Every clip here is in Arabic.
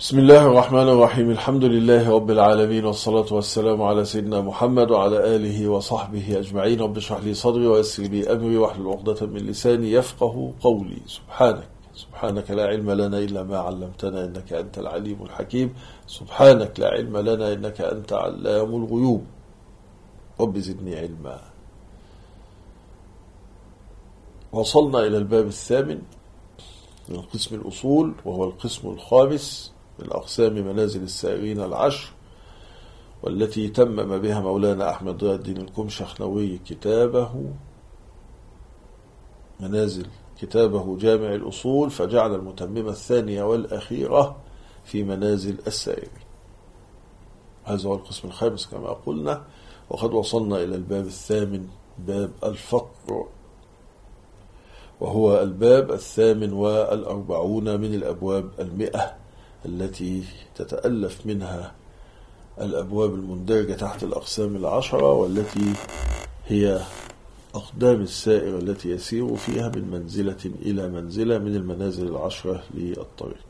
بسم الله الرحمن الرحيم. الحمد لله رب العالمين، والصلاة والسلام على سيدنا محمد وعلى آله وصحبه أجمعين. رب اشرح لي صدري ويسر لي أمري واحلل عقدة من لساني يفقه قولي. سبحانك لا علم لنا إلا ما علمتنا إنك أنت العليم الحكيم. سبحانك لا علم لنا إنك أنت علام الغيوب. رب زدني علما. وصلنا إلى الباب الثامن من قسم الأصول، وهو القسم الخامس من أقسام منازل السائرين العشر، والتي تمم بها مولانا أحمد ضياء الدين الكمشخنوي كتابه جامع الأصول، فجعل المتممة الثانية والأخيرة في منازل السائرين. هذا هو القسم الخامس كما قلنا، وقد وصلنا إلى الباب الثامن، باب الفقر، وهو الباب 48 من الأبواب 100 التي تتألف منها الأبواب المندرجة تحت الأقسام 10، والتي هي أقدام السائر التي يسير فيها من منزلة إلى منزلة من المنازل 10 للطريق.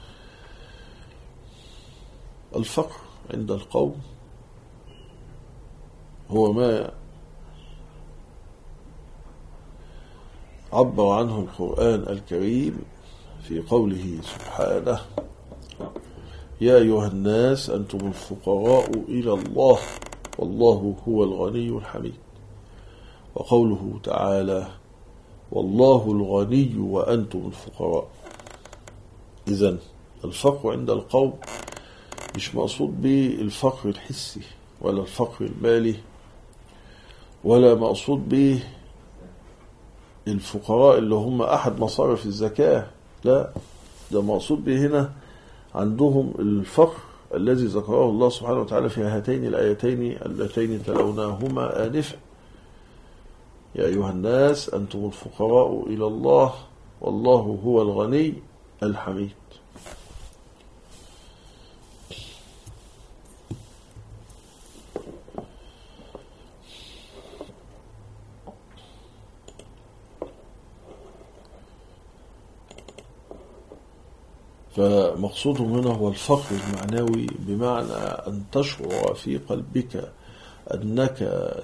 الفقر عند القوم هو ما عبر عنه القرآن الكريم في قوله سبحانه: يا أيها الناس أنتم الفقراء إلى الله والله هو الغني الحميد. وقوله تعالى: والله الغني وأنتم الفقراء. إذن الفقر عند القوم مش مقصود به الفقر الحسي ولا الفقر المالي، ولا مقصود به الفقراء اللي هم أحد مصارف الزكاة، لا، ده مقصود به هنا عندهم الفقر الذي ذكره الله سبحانه وتعالى في هاتين الآيتين اللتين تلوناهما آنفا: يا أيها الناس أنتم الفقراء إلى الله والله هو الغني الحميد. فمقصودهم هنا هو الفقر المعنوي، بمعنى أن تشعر في قلبك أنك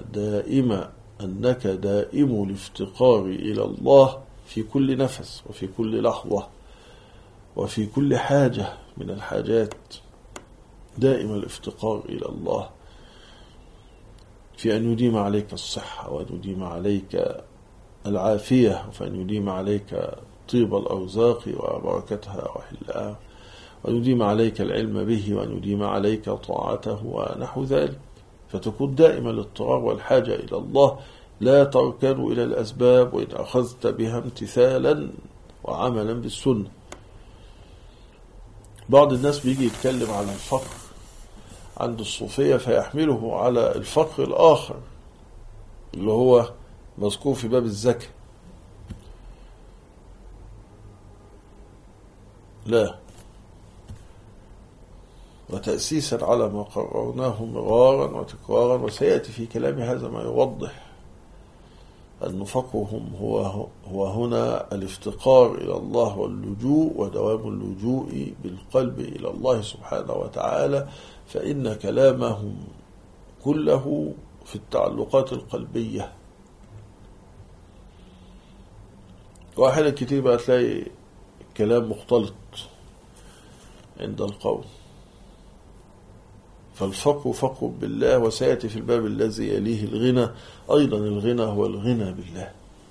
دائم الافتقار إلى الله في كل نفس وفي كل لحظة وفي كل حاجة من الحاجات، دائم الافتقار إلى الله في أن يديم عليك الصحة، وأن يديم عليك العافية، وأن يديم عليك طيب الأرزاق وبركتها وحلها، وأن يديم عليك العلم به، وأن يديم عليك طاعته ونحو ذلك. فتكون دائما الاضطرار والحاجة إلى الله، لا تركن إلى الأسباب وإن أخذت بها امتثالا وعملا بالسنة. بعض الناس بيجي يتكلم على الفقر عند الصوفية فيحمله على الفقر الآخر اللي هو مذكور في باب الزكاة. لا، وتأسيسا على ما قررناه مرارا وتكرارا، وسيأتي في كلام هذا ما يوضح أن فقرهم هو هنا الافتقار إلى الله واللجوء ودوام اللجوء بالقلب إلى الله سبحانه وتعالى، فإن كلامهم كله في التعلقات القلبية. وأحيانا كتير بقى تلاقي كلام مختلط عند القوم. فالفقر فقر بالله، وسيأتي في الباب الذي يليه الغنى أيضا. الغنى هو الغنى بالله،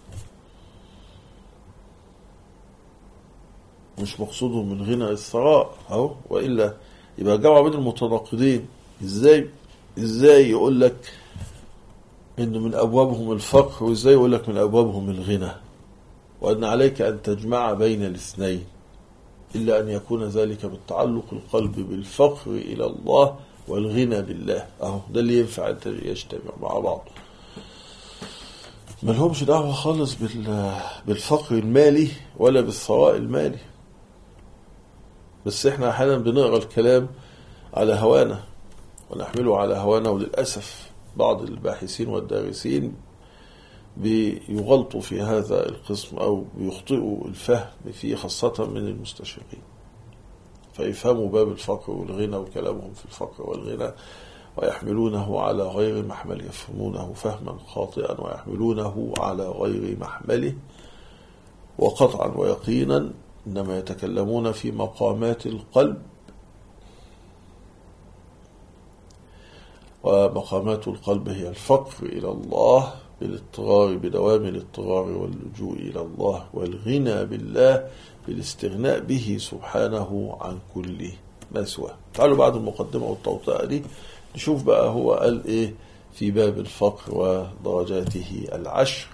مش مقصوده من غنى الثراء أهو، وإلا يبقى جمع بين المتناقضين. إزاي يقول لك إنه من أبوابهم الفقر، وإزاي يقول لك من أبوابهم الغنى، وأن عليك أن تجمع بين الاثنين، إلا أن يكون ذلك بالتعلق القلب بالفقر إلى الله والغنى بالله. أهو ده اللي ينفع يجتمع مع بعض. ما لهمش دعوة خالص بالفقر المالي ولا بالثراء المالي، بس احنا أحيانا بنقرأ الكلام على هوانا ونحمله على هوانا، وللأسف بعض الباحثين والدارسين بيغلطوا في هذا القسم أو بيخطئوا الفهم فيه، خاصة من المستشرقين. فيفهموا باب الفقر والغنى وكلامهم في الفقر والغنى ويحملونه على غير محمل، يفهمونه فهما خاطئا ويحملونه على غير محمله، وقطعا ويقينا إنما يتكلمون في مقامات القلب، ومقامات القلب هي الفقر إلى الله بالاضطرار بدوام الاضطرار واللجوء إلى الله، والغنى بالله بالاستغناء به سبحانه عن كل ما سواه. تعالوا بعد المقدمة والتوطئة دي نشوف بقى هو قال إيه في باب الفقر ودرجاته العشر.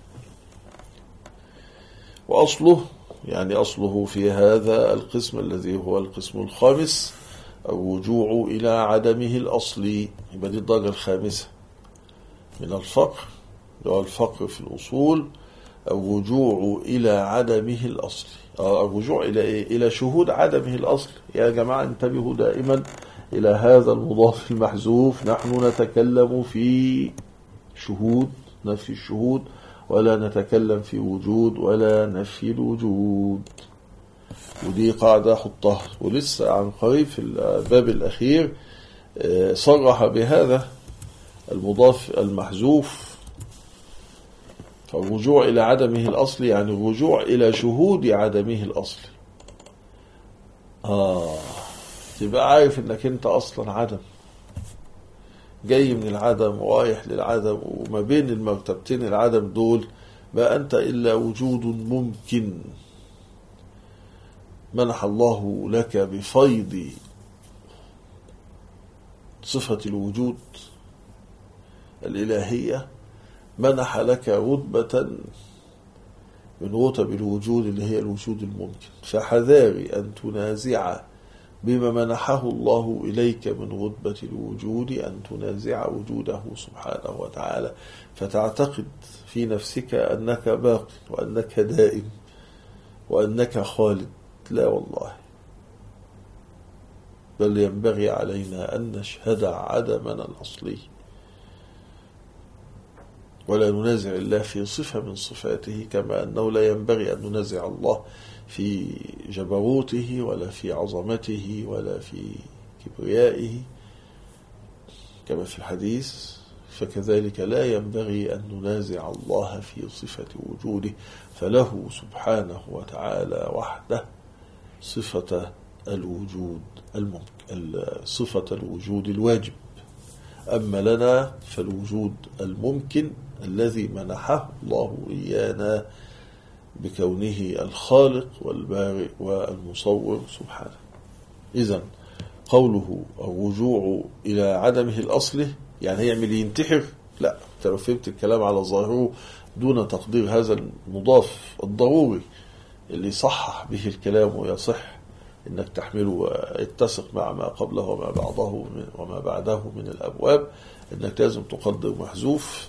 وأصله يعني أصله في هذا القسم الذي هو القسم الخامس الرجوع إلى عدمه الأصلي، يبقى دي الدرجة الخامسة من الفقر، اللي هو الفقر في الأصول، الرجوع إلى عدمه الأصلي. الرجوع إلى إيه؟ إلى شهود عدمه الأصلي. يا جماعة انتبهوا دائما إلى هذا المضاف المحذوف، نحن نتكلم في شهود، نفي الشهود، ولا نتكلم في وجود ولا نفي الوجود. ودي قاعدة حطها. ولسه عن قريب في الباب الأخير صرح بهذا المضاف المحذوف، فالرجوع إلى عدمه الأصلي يعني الرجوع إلى شهود عدمه الأصلي. تبقى عارف إنك أنت أصلا عدم، جاي من العدم ورايح للعدم، وما بين المرتبتين العدم دول ما أنت إلا وجود ممكن منح الله لك بفيض صفة الوجود الإلهية، منح لك رتبة من رتب الوجود اللي هي الوجود الممكن. فحذاري أن تنازع بما منحه الله إليك من رتبة الوجود، أن تنازع وجوده سبحانه وتعالى، فتعتقد في نفسك أنك باق وأنك دائم وأنك خالد. لا والله، بل ينبغي علينا أن نشهد عدمنا الأصلي، ولا ننازع الله في صفة من صفاته، كما أنه لا ينبغي أن ننازع الله في جبروته ولا في عظمته ولا في كبريائه كما في الحديث. فكذلك لا ينبغي أن ننازع الله في صفة وجوده، فله سبحانه وتعالى وحده صفة الوجود الممكن، صفة الوجود الواجب. أما لنا فالوجود الممكن الذي منحه الله إيانا بكونه الخالق والبارئ والمصور سبحانه. إذن قوله الرجوع إلى عدمه الأصلي يعني يعمل ينتحر؟ لا، انت لو فهمت الكلام على ظاهره دون تقدير هذا المضاف الضروري اللي يصحح به الكلام ويصح انك تحمله يتسق مع ما قبله وما بعده من الابواب، انك لازم تقدر محذوف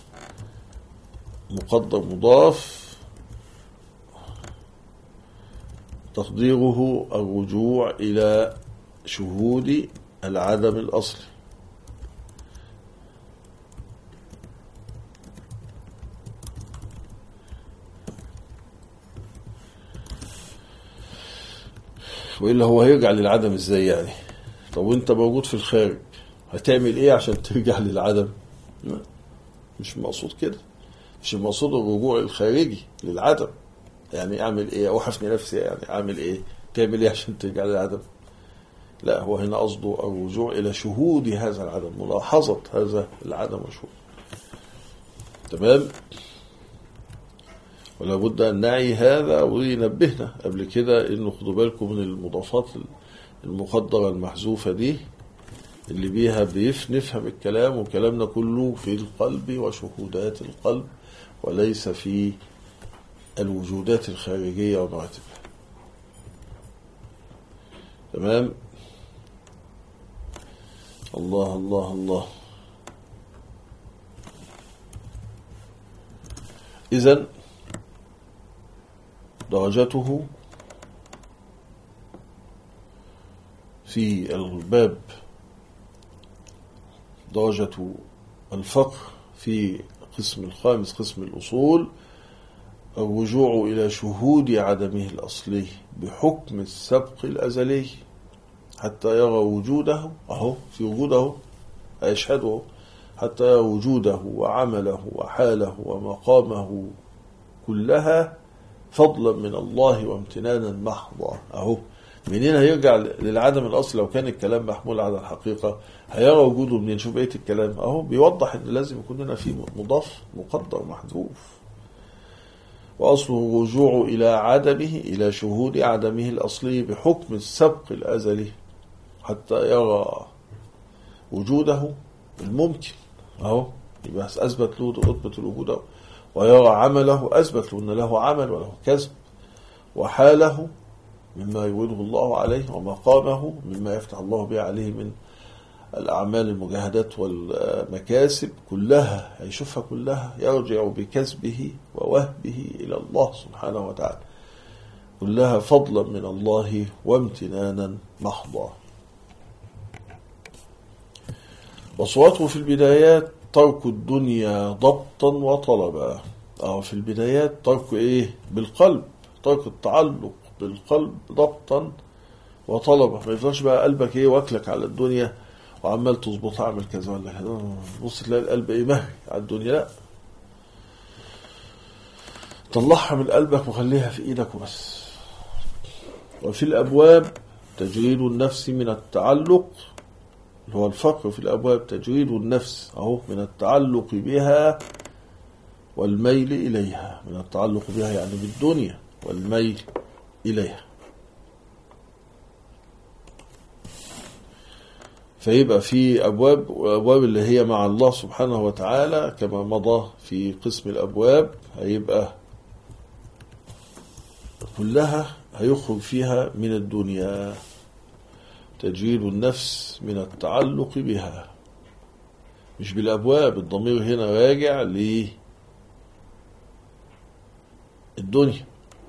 مقدر مضاف تقديره الرجوع الى شهود العدم الاصلي. وإلا هو هيرجع للعدم ازاي يعني؟ طب وانت موجود في الخارج هتعمل ايه عشان ترجع للعدم؟ مش مقصود كده، مش المقصود الرجوع الخارجي للعدم. يعني اعمل ايه؟ اوحفني نفسي يعني اعمل ايه؟ تعمل ايه عشان ترجع للعدم؟ لا، هو هنا قصده الرجوع الى شهود هذا العدم، ملاحظة هذا العدم وشهود. تمام؟ ولا بد أن نعي هذا، وينبهنا قبل كده إنه خدوا بالكم من المضافات المقدرة المحذوفة دي اللي بيها نفهم الكلام، وكلامنا كله في القلب وشهودات القلب وليس في الوجودات الخارجية ومراتبها. تمام؟ الله الله الله. إذن درجته في الباب درجة الفقر في قسم الخامس قسم الأصول الرجوع إلى شهود عدمه الأصلي بحكم السبق الأزلي حتى يرى وجوده، أهو في وجوده يشهده، حتى يرى وجوده وعمله وحاله ومقامه كلها فضلا من الله وامتنانا محضا. أهو منين هيرجع للعدم الأصل؟ لو كان الكلام محمول على الحقيقة هيرى وجوده منين؟ شوف بقية الكلام أهو بيوضح إن لازم يكون هنا في مضاف مقدر محذوف. وأصله الرجوع إلى عدمه، إلى شهود عدمه الأصلي بحكم السبق الأزلي حتى يرى وجوده الممكن، أهو يبقى أثبت له رتبة الوجود أهو. ويرى عمله، أثبت له أن له عمل وله كسب، وحاله مما يوده الله عليه، ومقامه مما يفتح الله به عليه من الأعمال المجاهدات والمكاسب كلها، هيشوفها كلها، يرجع بكسبه ووهبه إلى الله سبحانه وتعالى، كلها فضلا من الله وامتنانا محضا. وصواته في البدايات ترك الدنيا ضبطا وطلبا. في البدايات ترك إيه؟ بالقلب، ترك التعلق بالقلب ضبطا وطلبا. ما يفضلش بقى قلبك إيه واكلك على الدنيا وعمال تظبط اعمل كذا ولا كذا، بص تلاقي القلب ايه مهري على الدنيا. لا، طلعها من قلبك وخليها في ايدك وبس. وفي الابواب تجريد النفس من التعلق، اللي هو الفقر في الابواب تجريد النفس اهو من التعلق بها والميل اليها، من التعلق بها يعني بالدنيا والميل اليها. فيبقى في أبواب اللي هي مع الله سبحانه وتعالى كما مضى في قسم الأبواب، هيبقى كلها هيخرج فيها من الدنيا، تجريد النفس من التعلق بها، مش بالأبواب. الضمير هنا راجع للدنيا.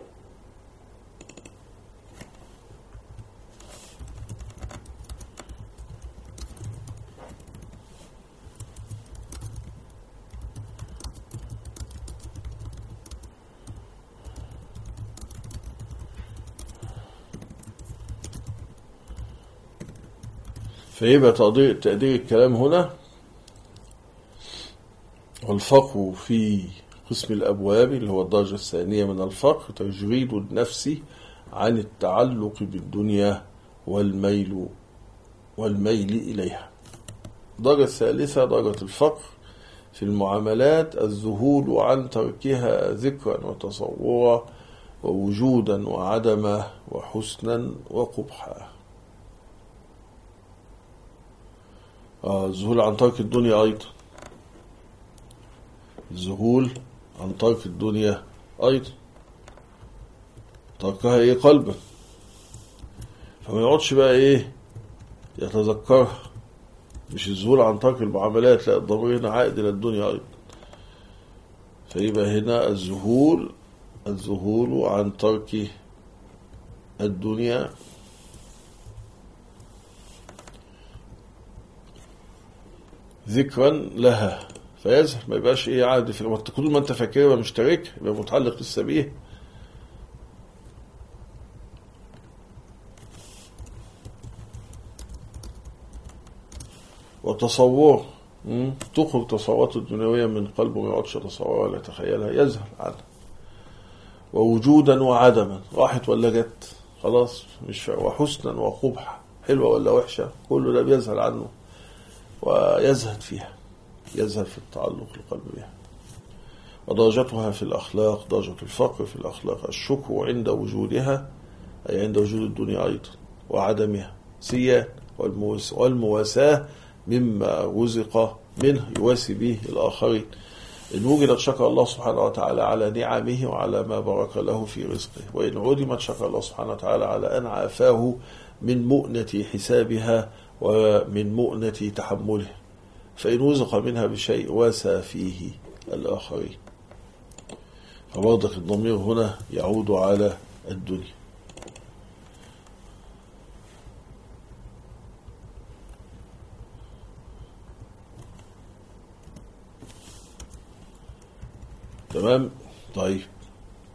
فيبقى تقدير الكلام هنا: والفقر في قسم الأبواب اللي هو الدرجة الثانية من الفقر تجريد النفس عن التعلق بالدنيا والميل إليها. الدرجة الثالثة درجة الفقر في المعاملات الذهول عن تركها ذكرا وتصورا ووجودا وعدما وحسنا وقبحا. الذهول عن ترك الدنيا أيضا، الذهول عن ترك الدنيا أيضا تركها إيه؟ قلبا. فما يقعدش بقى إيه يتذكرها، مش الذهول عن ترك المعاملات، لا، الضمير هنا عائد إلى الدنيا أيضا. فيبقى هنا الذهول عن ترك الدنيا ذكرا لها فيزهر، ما يبقاش ايه عادي في كل ما انت فاكر يبقى مشترك، يبقى متعلق لسه بيه. وتصور تخرج تصورات الدنيوية من قلبه، ما يقعدش يتصورها ولا يتخيلها، يزهر عنها. ووجودا وعدما، راحت ولا جت خلاص مش فاهم. وحسنا وقبحا، حلوة ولا وحشة، كله ده بيزهر عنه ويزهد فيها، يزهد في التعلق القلب بها. ودرجتها في الأخلاق درجة الفقر في الأخلاق الشكر عند وجودها، أي عند وجود الدنيا أيضا، وعدمها سيان، والمواساة مما رزق منه يواسي به الآخرين. إن وجدت شكر الله سبحانه وتعالى على نعمه وعلى ما بارك له في رزقه، وإن عدمت شكر الله سبحانه وتعالى على أن عافاه من مؤنة حسابها ومن مؤنة تحمله، فإن وزق منها بشيء واسى فيه الآخرين. فبرضك الضمير هنا يعود على الدنيا. تمام. طيب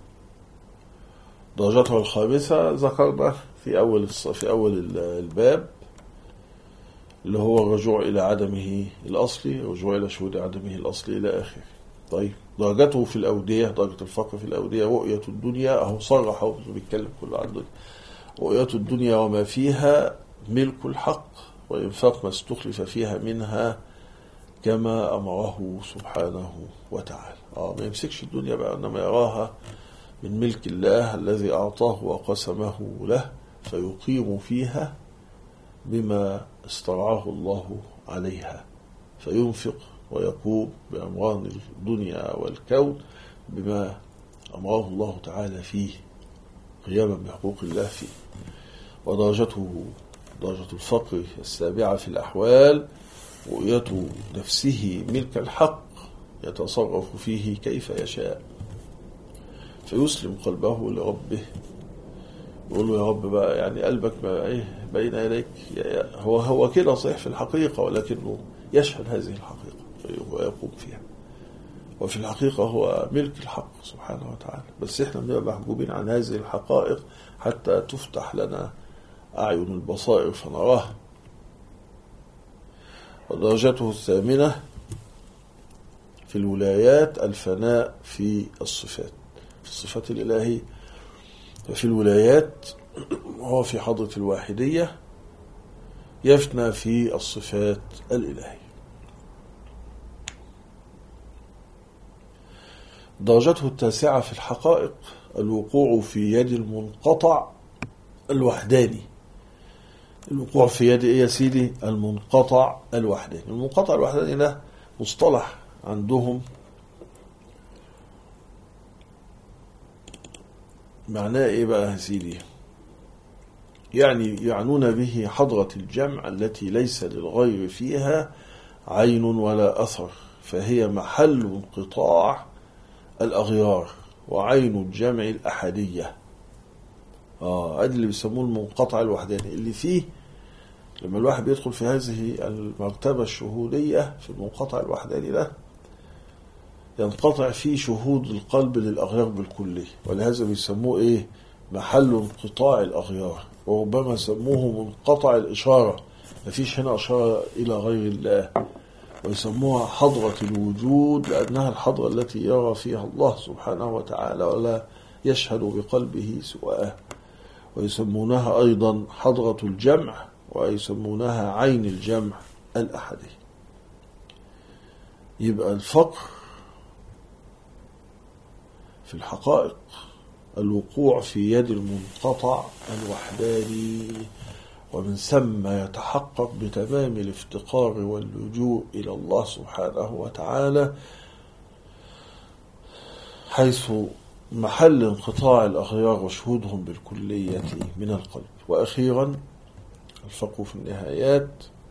درجته الخامسة ذكرنا في أول الباب، اللي هو الرجوع إلى عدمه الأصلي، الرجوع إلى شهود عدمه الأصلي إلى آخره. طيب درجته في الأودية، درجة الفقر في الأودية، رؤية الدنيا، أهو صرح أهو بيتكلم كله عن الدنيا، رؤية الدنيا وما فيها ملك الحق، وإنفاق ما استخلف فيها منها كما أمره سبحانه وتعالى. ما يمسكش الدنيا بقى، إنما يراها من ملك الله الذي أعطاه وقسمه له، فيقيم فيها بما استرعاه الله عليها، فينفق ويقوم بأمران الدنيا والكون بما أمره الله تعالى فيه، قياما بحقوق الله فيه. ودرجته درجة الفقر السابعة في الأحوال رؤية نفسه ملك الحق يتصرف فيه كيف يشاء، فيسلم قلبه لربه، يقول له يا رب بقى، يعني قلبك بقى بين يديك، هو كده صحيح في الحقيقة، ولكنه يشهد هذه الحقيقة ويقوم فيها، وفي الحقيقة هو ملك الحق سبحانه وتعالى، بس احنا بنبقى محجوبين عن هذه الحقائق حتى تفتح لنا أعين البصائر فنراه. ودرجته الثامنة في الولايات الفناء في الصفات، في الصفات الإلهية. ففي الولايات هو في حضرة الواحدية يفنى في الصفات الإلهية. درجته التاسعة في الحقائق الوقوع في يد المنقطع الوحداني. الوقوع في يد ايه يا سيدي؟ المنقطع الوحداني. المنقطع الوحداني ده مصطلح عندهم معناه ايه بقى يا سيدي؟ يعني يعنون به حضرة الجمع التي ليس للغير فيها عين ولا أثر، فهي محل انقطاع الأغيار وعين الجمع الأحدية. ادي اللي بيسموه المنقطع الوحداني، اللي فيه لما الواحد بيدخل في هذه المرتبة الشهودية في المنقطع الوحداني ده ينقطع فيه شهود القلب للأغيار بالكلية، ولهذا بيسموه ايه؟ محل انقطاع الأغيار، وربما سموه منقطع الإشارة، مفيش هنا إشارة إلى غير الله، ويسموها حضرة الوجود لأنها الحضرة التي يرى فيها الله سبحانه وتعالى ولا يشهد بقلبه سواه. ويسمونها أيضا حضرة الجمع، ويسمونها عين الجمع الأحدي. يبقى الفقر في الحقائق الوقوع في يد المنقطع الوحداني، ومن ثم يتحقق بتمام الافتقار واللجوء إلى الله سبحانه وتعالى، حيث محل انقطاع الأغيار وشهودهم بالكلية من القلب. وأخيرا الفقه في النهايات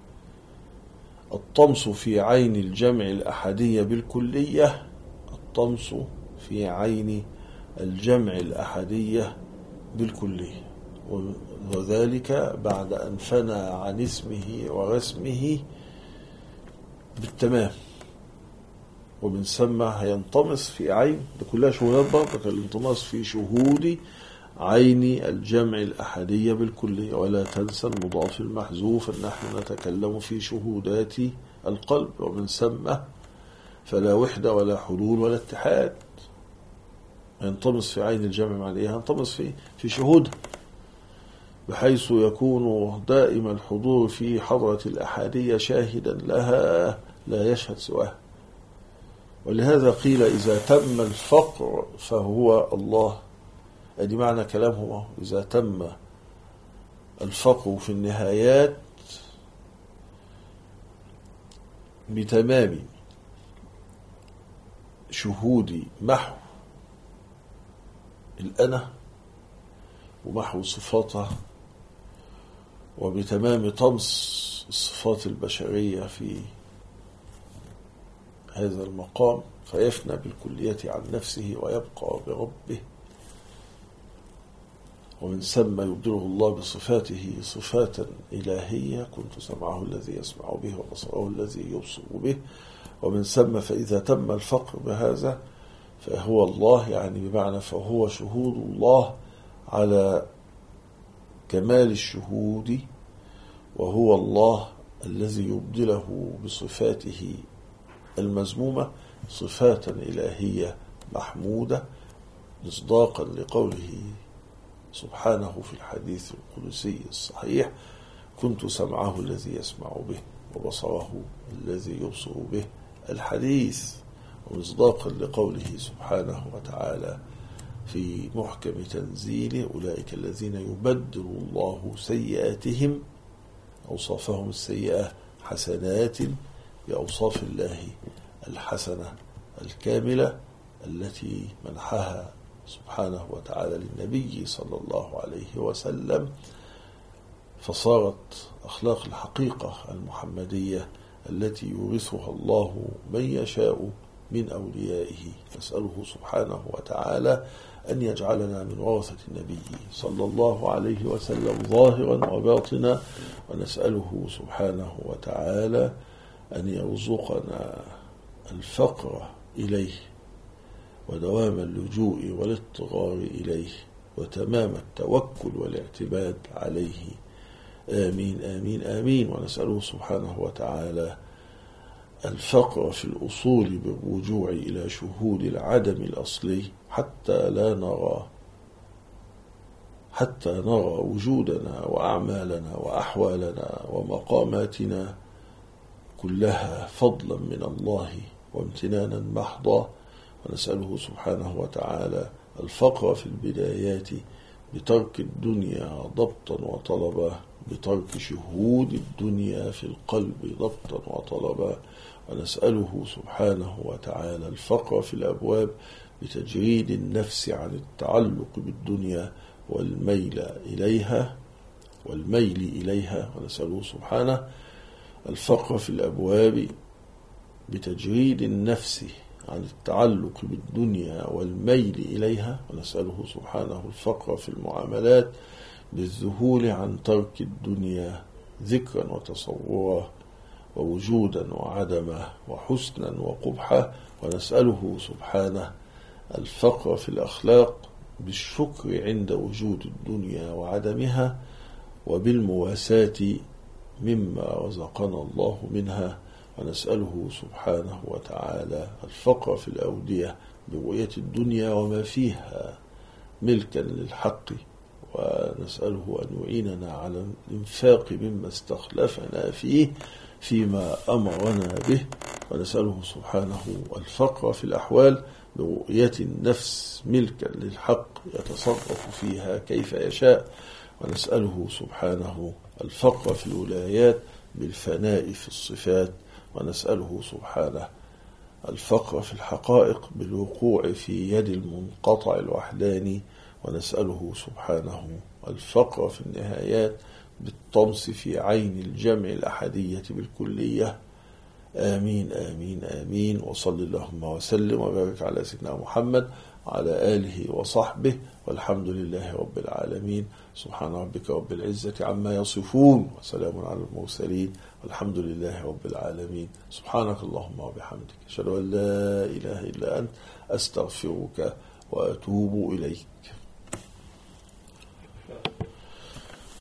الطمس في عين الجمع الأحدية بالكلية، الطمس في عين الجمع الأحدية بالكلية، وذلك بعد أن فنى عن اسمه ورسمه بالتمام، ومن ثم هينطمس في عين، ده كلها شهودات برضه، الانطماس في شهود عين الجمع الأحدية بالكلية. ولا تنسى المضاف المحذوف أن نحن نتكلم في شهودات القلب، ومن ثم فلا وحدة ولا حلول ولا اتحاد. ينطمس في عين الجمع معناه ينطمس في شهود، بحيث يكون دائم الحضور في حضرة الأحادية شاهدا لها لا يشهد سواها. ولهذا قيل إذا تم الفقر فهو الله، أدي معنى كلامهم، إذا تم الفقر في النهايات بتمام شهود محو الأنا ومحو صفاتها، وبتمام طمس الصفات البشرية في هذا المقام، فيفنى بالكلية عن نفسه ويبقى بربه، ومن ثم يبدله الله بصفاته صفات إلهية: كنت سمعه الذي يسمع به وبصره الذي يبصر به. ومن ثم فإذا تم الفقر بهذا فهو الله، يعني بمعنى فهو شهود الله على كمال الشهود، وهو الله الذي يبدله بصفاته المذمومة صفات إلهية محمودة، مصداقا لقوله سبحانه في الحديث القدسي الصحيح: كنت سمعه الذي يسمع به وبصره الذي يبصر به، الحديث. ومصداقا لقوله سبحانه وتعالى في محكم تنزيله: أولئك الذين يبدل الله سيئاتهم، أوصافهم السيئة حسنات، بأوصاف الله الحسنة الكاملة التي منحها سبحانه وتعالى للنبي صلى الله عليه وسلم، فصارت أخلاق الحقيقة المحمدية التي يورثها الله من يشاء من أوليائه. نسأله سبحانه وتعالى أن يجعلنا من ورثة النبي صلى الله عليه وسلم ظاهرا وباطنا، ونسأله سبحانه وتعالى أن يرزقنا الفقر إليه ودوام اللجوء والاضطرار إليه وتمام التوكل والاعتماد عليه. آمين آمين آمين. ونسأله سبحانه وتعالى الفقر في الأصول بالرجوع إلى شهود العدم الأصلي حتى نرى وجودنا وأعمالنا وأحوالنا ومقاماتنا كلها فضلا من الله وامتنانا محضا. ونسأله سبحانه وتعالى الفقر في البدايات بترك الدنيا ضبطا وطلبا، بترك شهود الدنيا في القلب ضبطا وطلبا. ونسأله سبحانه وتعالى الفقر في الأبواب بتجريد النفس عن التعلق بالدنيا والميل إليها. ونسأله سبحانه الفقر في الأبواب بتجريد النفس عن التعلق بالدنيا والميل إليها. ونسأله سبحانه الفقر في المعاملات بالذهول عن ترك الدنيا ذكرا وتصورا ووجودا وعدما وحسنا وقبحا. ونسأله سبحانه الفقر في الأخلاق بالشكر عند وجود الدنيا وعدمها، وبالمواساة مما رزقنا الله منها. ونسأله سبحانه وتعالى الفقر في الأودية برؤية الدنيا وما فيها ملكا للحق. ونسأله أن يعيننا على الإنفاق مما استخلفنا فيه فيما أمرنا به. ونسأله سبحانه الفقر في الأحوال برؤية النفس ملكا للحق يتصرف فيها كيف يشاء. ونسأله سبحانه الفقر في الولايات بالفناء في الصفات. ونسأله سبحانه الفقر في الحقائق بالوقوع في يد المنقطع الوحداني. ونسأله سبحانه الفقر في النهايات بالطمس في عين الجمع الأحدية بالكلية. آمين آمين آمين. وصل اللهم وسلم وبارك على سيدنا محمد وعلى آله وصحبه، والحمد لله رب العالمين. سبحان ربك رب العزة عما يصفون، وسلام على المرسلين، والحمد لله رب العالمين. سبحانك اللهم وبحمدك، أشهد أن لا إله إلا أنت، أستغفرك وأتوب إليك.